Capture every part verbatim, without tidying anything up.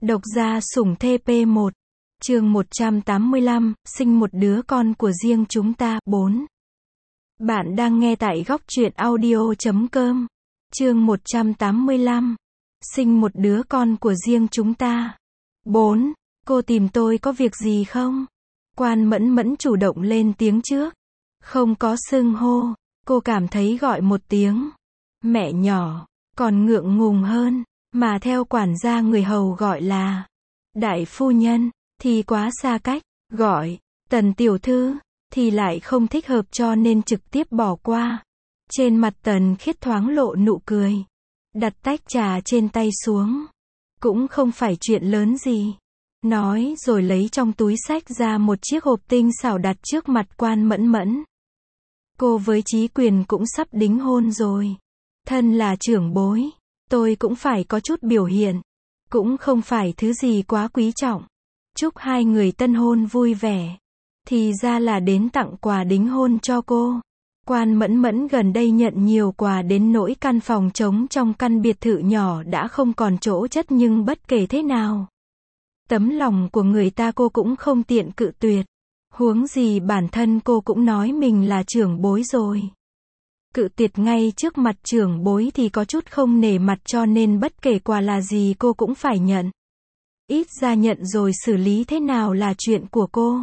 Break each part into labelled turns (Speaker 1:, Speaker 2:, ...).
Speaker 1: Độc gia sủng thê pê một. Chương một trăm tám mươi lăm, sinh một đứa con của riêng chúng ta, bốn. Bạn đang nghe tại góc truyện audio chấm com. Chương một trăm tám mươi lăm. Sinh một đứa con của riêng chúng ta. bốn. Cô tìm tôi có việc gì không? Quan Mẫn Mẫn chủ động lên tiếng trước. Không có xưng hô, cô cảm thấy gọi một tiếng mẹ nhỏ còn ngượng ngùng hơn, mà theo quản gia người hầu gọi là đại phu nhân thì quá xa cách, gọi Tần tiểu thư thì lại không thích hợp, cho nên trực tiếp bỏ qua. Trên mặt Tần Khiết thoáng lộ nụ cười, đặt tách trà trên tay xuống. Cũng không phải chuyện lớn gì, nói rồi lấy trong túi xách ra một chiếc hộp tinh xảo đặt trước mặt Quan Mẫn Mẫn. Cô với Chí Quyền cũng sắp đính hôn rồi. Thân là trưởng bối, tôi cũng phải có chút biểu hiện. Cũng không phải thứ gì quá quý trọng. Chúc hai người tân hôn vui vẻ. Thì ra là đến tặng quà đính hôn cho cô. Quan Mẫn Mẫn gần đây nhận nhiều quà đến nỗi căn phòng trống trong căn biệt thự nhỏ đã không còn chỗ chất, nhưng bất kể thế nào, tấm lòng của người ta cô cũng không tiện cự tuyệt. Huống gì bản thân cô cũng nói mình là trưởng bối rồi. Cự tuyệt ngay trước mặt trưởng bối thì có chút không nể mặt, cho nên bất kể quà là gì cô cũng phải nhận. Ít ra nhận rồi xử lý thế nào là chuyện của cô.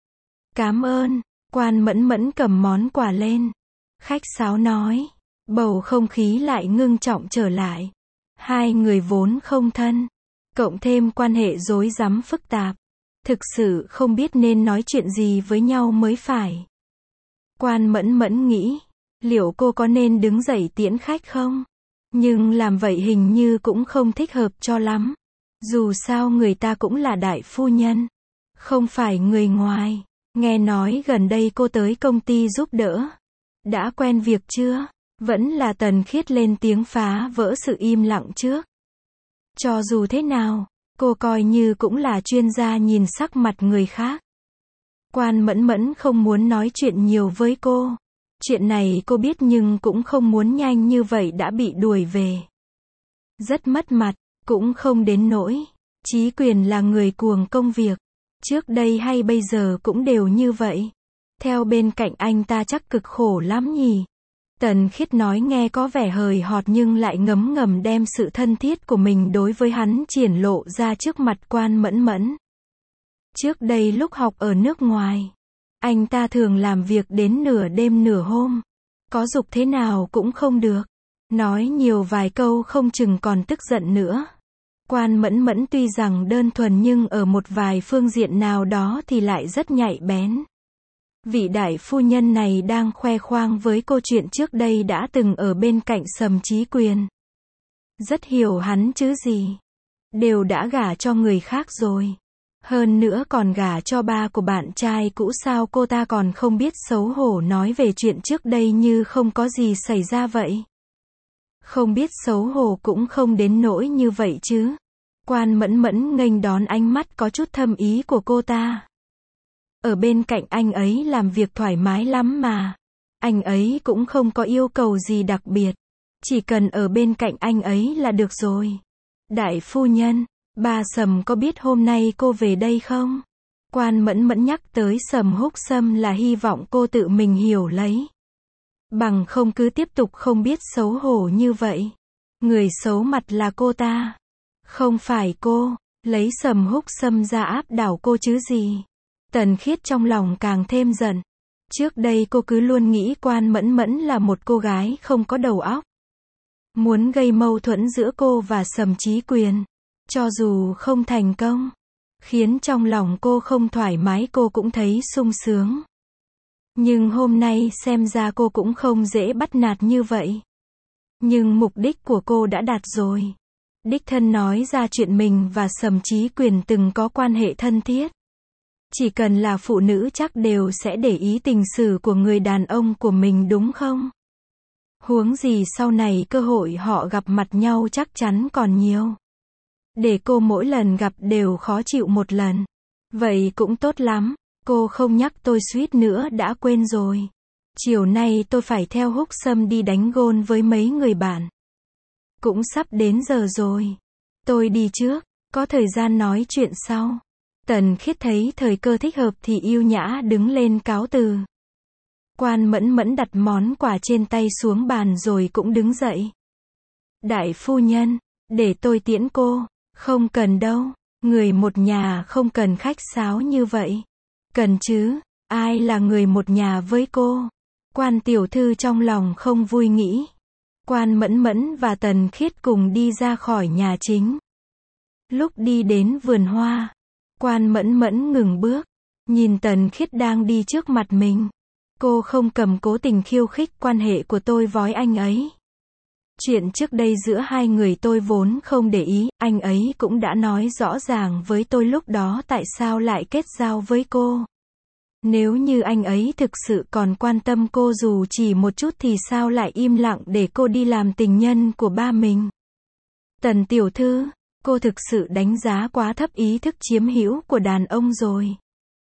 Speaker 1: Cảm ơn. Quan Mẫn Mẫn cầm món quà lên, khách sáo nói. Bầu không khí lại ngưng trọng trở lại. Hai người vốn không thân, cộng thêm quan hệ rối rắm phức tạp, thực sự không biết nên nói chuyện gì với nhau mới phải. Quan Mẫn Mẫn nghĩ, liệu cô có nên đứng dậy tiễn khách không? Nhưng làm vậy hình như cũng không thích hợp cho lắm. Dù sao người ta cũng là đại phu nhân, không phải người ngoài. Nghe nói gần đây cô tới công ty giúp đỡ. Đã quen việc chưa? Vẫn là Tần Khiết lên tiếng phá vỡ sự im lặng trước. Cho dù thế nào, cô coi như cũng là chuyên gia nhìn sắc mặt người khác. Quan Mẫn Mẫn không muốn nói chuyện nhiều với cô. Chuyện này cô biết, nhưng cũng không muốn nhanh như vậy đã bị đuổi về. Rất mất mặt, cũng không đến nỗi. Chí Quyền là người cuồng công việc. Trước đây hay bây giờ cũng đều như vậy. Theo bên cạnh anh ta chắc cực khổ lắm nhỉ? Tần Khiết nói nghe có vẻ hời hợt nhưng lại ngấm ngầm đem sự thân thiết của mình đối với hắn triển lộ ra trước mặt Quan Mẫn Mẫn. Trước đây lúc học ở nước ngoài, anh ta thường làm việc đến nửa đêm nửa hôm. Có giục thế nào cũng không được. Nói nhiều vài câu không chừng còn tức giận nữa. Quan Mẫn Mẫn tuy rằng đơn thuần nhưng ở một vài phương diện nào đó thì lại rất nhạy bén. Vị đại phu nhân này đang khoe khoang với cô chuyện trước đây đã từng ở bên cạnh Sầm Chí Quyền. Rất hiểu hắn chứ gì. Đều đã gả cho người khác rồi. Hơn nữa còn gả cho ba của bạn trai cũ, sao cô ta còn không biết xấu hổ nói về chuyện trước đây như không có gì xảy ra vậy. Không biết xấu hổ cũng không đến nỗi như vậy chứ. Quan Mẫn Mẫn nghênh đón ánh mắt có chút thâm ý của cô ta. Ở bên cạnh anh ấy làm việc thoải mái lắm mà. Anh ấy cũng không có yêu cầu gì đặc biệt. Chỉ cần ở bên cạnh anh ấy là được rồi. Đại phu nhân, bà Sầm có biết hôm nay cô về đây không? Quan Mẫn Mẫn nhắc tới Sầm Húc Sâm là hy vọng cô tự mình hiểu lấy. Bằng không cứ tiếp tục không biết xấu hổ như vậy. Người xấu mặt là cô ta. Không phải cô. Lấy Sầm Húc Sâm ra áp đảo cô chứ gì. Tần Khiết trong lòng càng thêm giận. Trước đây cô cứ luôn nghĩ Quan Mẫn Mẫn là một cô gái không có đầu óc. Muốn gây mâu thuẫn giữa cô và Sầm Chí Quyền. Cho dù không thành công, khiến trong lòng cô không thoải mái, cô cũng thấy sung sướng. Nhưng hôm nay xem ra cô cũng không dễ bắt nạt như vậy. Nhưng mục đích của cô đã đạt rồi. Đích thân nói ra chuyện mình và Sầm Chí Quyền từng có quan hệ thân thiết. Chỉ cần là phụ nữ chắc đều sẽ để ý tình sử của người đàn ông của mình, đúng không? Huống gì sau này cơ hội họ gặp mặt nhau chắc chắn còn nhiều. Để cô mỗi lần gặp đều khó chịu một lần. Vậy cũng tốt lắm. Cô không nhắc tôi suýt nữa đã quên rồi. Chiều nay tôi phải theo Húc Sâm đi đánh gôn với mấy người bạn. Cũng sắp đến giờ rồi. Tôi đi trước. Có thời gian nói chuyện sau. Tần Khiết thấy thời cơ thích hợp thì yêu nhã đứng lên cáo từ. Quan Mẫn Mẫn đặt món quà trên tay xuống bàn rồi cũng đứng dậy. Đại phu nhân, để tôi tiễn cô. Không cần đâu, người một nhà không cần khách sáo như vậy. Cần chứ, ai là người một nhà với cô? Quan tiểu thư trong lòng không vui nghĩ. Quan Mẫn Mẫn và Tần Khiết cùng đi ra khỏi nhà chính. Lúc đi đến vườn hoa, Quan Mẫn Mẫn ngừng bước, nhìn Tần Khiết đang đi trước mặt mình. Cô không cầm cố tình khiêu khích quan hệ của tôi với anh ấy. Chuyện trước đây giữa hai người tôi vốn không để ý, anh ấy cũng đã nói rõ ràng với tôi lúc đó tại sao lại kết giao với cô. Nếu như anh ấy thực sự còn quan tâm cô dù chỉ một chút thì sao lại im lặng để cô đi làm tình nhân của ba mình. Tần tiểu thư, cô thực sự đánh giá quá thấp ý thức chiếm hữu của đàn ông rồi.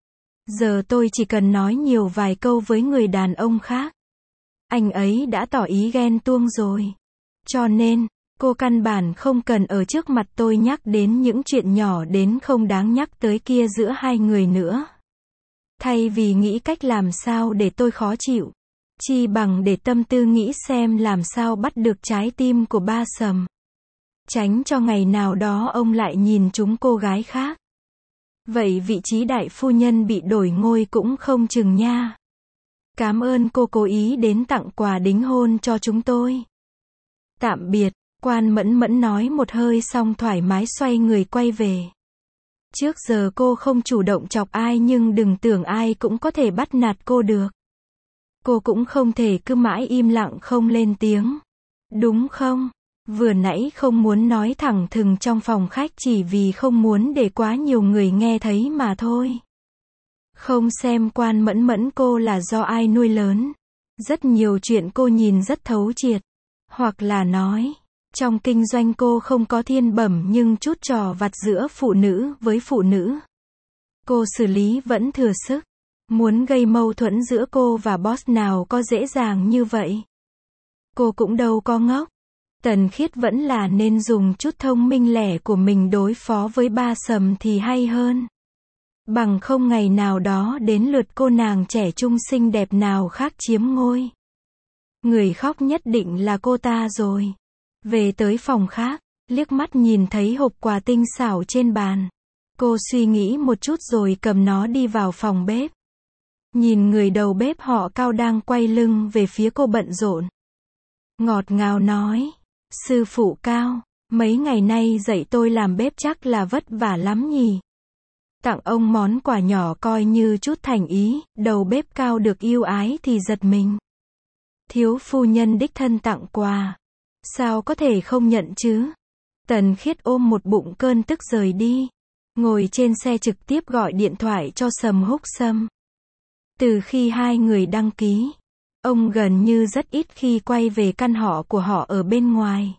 Speaker 1: Giờ tôi chỉ cần nói nhiều vài câu với người đàn ông khác. Anh ấy đã tỏ ý ghen tuông rồi. Cho nên, cô căn bản không cần ở trước mặt tôi nhắc đến những chuyện nhỏ đến không đáng nhắc tới kia giữa hai người nữa. Thay vì nghĩ cách làm sao để tôi khó chịu, chi bằng để tâm tư nghĩ xem làm sao bắt được trái tim của ba Sầm. Tránh cho ngày nào đó ông lại nhìn chúng cô gái khác. Vậy vị trí đại phu nhân bị đổi ngôi cũng không chừng nha. Cảm ơn cô cố ý đến tặng quà đính hôn cho chúng tôi. Tạm biệt, Quan Mẫn Mẫn nói một hơi xong thoải mái xoay người quay về. Trước giờ cô không chủ động chọc ai nhưng đừng tưởng ai cũng có thể bắt nạt cô được. Cô cũng không thể cứ mãi im lặng không lên tiếng. Đúng không? Vừa nãy không muốn nói thẳng thừng trong phòng khách chỉ vì không muốn để quá nhiều người nghe thấy mà thôi. Không xem Quan Mẫn Mẫn cô là do ai nuôi lớn. Rất nhiều chuyện cô nhìn rất thấu triệt. Hoặc là nói, trong kinh doanh cô không có thiên bẩm nhưng chút trò vặt giữa phụ nữ với phụ nữ. Cô xử lý vẫn thừa sức. Muốn gây mâu thuẫn giữa cô và boss nào có dễ dàng như vậy. Cô cũng đâu có ngốc. Tần Khiết vẫn là nên dùng chút thông minh lẻ của mình đối phó với ba Sầm thì hay hơn. Bằng không ngày nào đó đến lượt cô nàng trẻ trung xinh đẹp nào khác chiếm ngôi. Người khóc nhất định là cô ta rồi. Về tới phòng khác, liếc mắt nhìn thấy hộp quà tinh xảo trên bàn. Cô suy nghĩ một chút rồi cầm nó đi vào phòng bếp. Nhìn người đầu bếp họ Cao đang quay lưng về phía cô bận rộn. Ngọt ngào nói, sư phụ Cao, mấy ngày nay dạy tôi làm bếp chắc là vất vả lắm nhỉ. Tặng ông món quà nhỏ coi như chút thành ý, đầu bếp Cao được yêu ái thì giật mình. Thiếu phu nhân đích thân tặng quà. Sao có thể không nhận chứ? Tần Khiết ôm một bụng cơn tức rời đi. Ngồi trên xe trực tiếp gọi điện thoại cho Sầm Húc Sâm. Từ khi hai người đăng ký, ông gần như rất ít khi quay về căn họ của họ ở bên ngoài.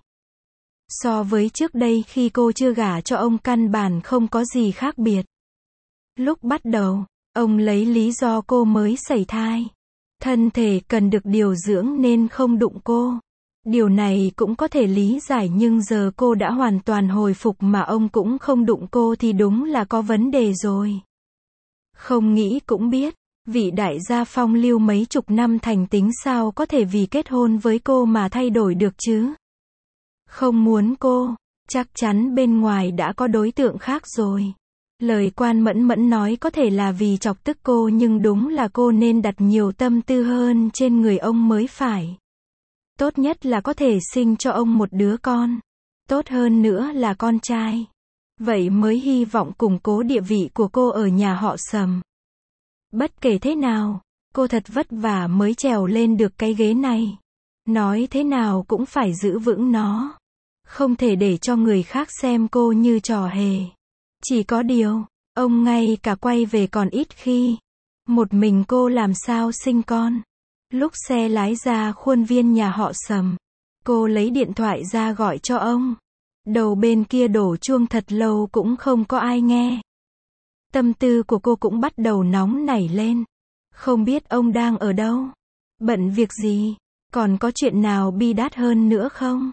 Speaker 1: So với trước đây khi cô chưa gả cho ông căn bản không có gì khác biệt. Lúc bắt đầu, ông lấy lý do cô mới sẩy thai. Thân thể cần được điều dưỡng nên không đụng cô. Điều này cũng có thể lý giải nhưng giờ cô đã hoàn toàn hồi phục mà ông cũng không đụng cô thì đúng là có vấn đề rồi. Không nghĩ cũng biết, vị đại gia phong lưu mấy chục năm thành tính sao có thể vì kết hôn với cô mà thay đổi được chứ. Không muốn cô, chắc chắn bên ngoài đã có đối tượng khác rồi. Lời Quan Mẫn Mẫn nói có thể là vì chọc tức cô nhưng đúng là cô nên đặt nhiều tâm tư hơn trên người ông mới phải. Tốt nhất là có thể sinh cho ông một đứa con. Tốt hơn nữa là con trai. Vậy mới hy vọng củng cố địa vị của cô ở nhà họ Sầm. Bất kể thế nào, cô thật vất vả mới trèo lên được cái ghế này. Nói thế nào cũng phải giữ vững nó. Không thể để cho người khác xem cô như trò hề. Chỉ có điều, ông ngay cả quay về còn ít khi. Một mình cô làm sao sinh con. Lúc xe lái ra khuôn viên nhà họ Sầm, cô lấy điện thoại ra gọi cho ông. Đầu bên kia đổ chuông thật lâu cũng không có ai nghe. Tâm tư của cô cũng bắt đầu nóng nảy lên. Không biết ông đang ở đâu? Bận việc gì? Còn có chuyện nào bi đát hơn nữa không?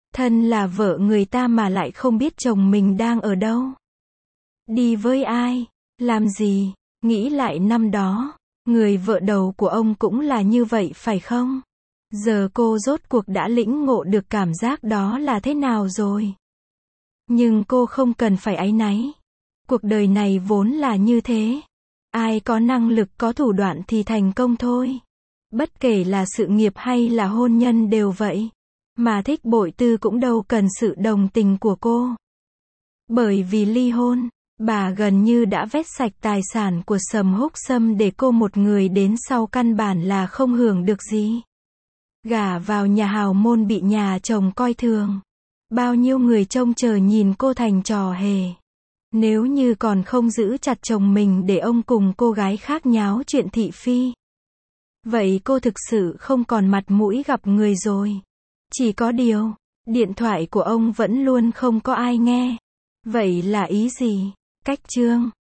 Speaker 1: Thân là vợ người ta mà lại không biết chồng mình đang ở đâu. Đi với ai, làm gì, nghĩ lại năm đó, người vợ đầu của ông cũng là như vậy phải không? Giờ cô rốt cuộc đã lĩnh ngộ được cảm giác đó là thế nào rồi. Nhưng cô không cần phải áy náy. Cuộc đời này vốn là như thế. Ai có năng lực có thủ đoạn thì thành công thôi. Bất kể là sự nghiệp hay là hôn nhân đều vậy. Mà Thích Bội Tư cũng đâu cần sự đồng tình của cô. Bởi vì ly hôn, bà gần như đã vét sạch tài sản của Sầm Húc Sâm để cô một người đến sau căn bản là không hưởng được gì. Gả vào nhà hào môn bị nhà chồng coi thường. Bao nhiêu người trông chờ nhìn cô thành trò hề. Nếu như còn không giữ chặt chồng mình để ông cùng cô gái khác nháo chuyện thị phi. Vậy cô thực sự không còn mặt mũi gặp người rồi. Chỉ có điều, điện thoại của ông vẫn luôn không có ai nghe. Vậy là ý gì? Cách chương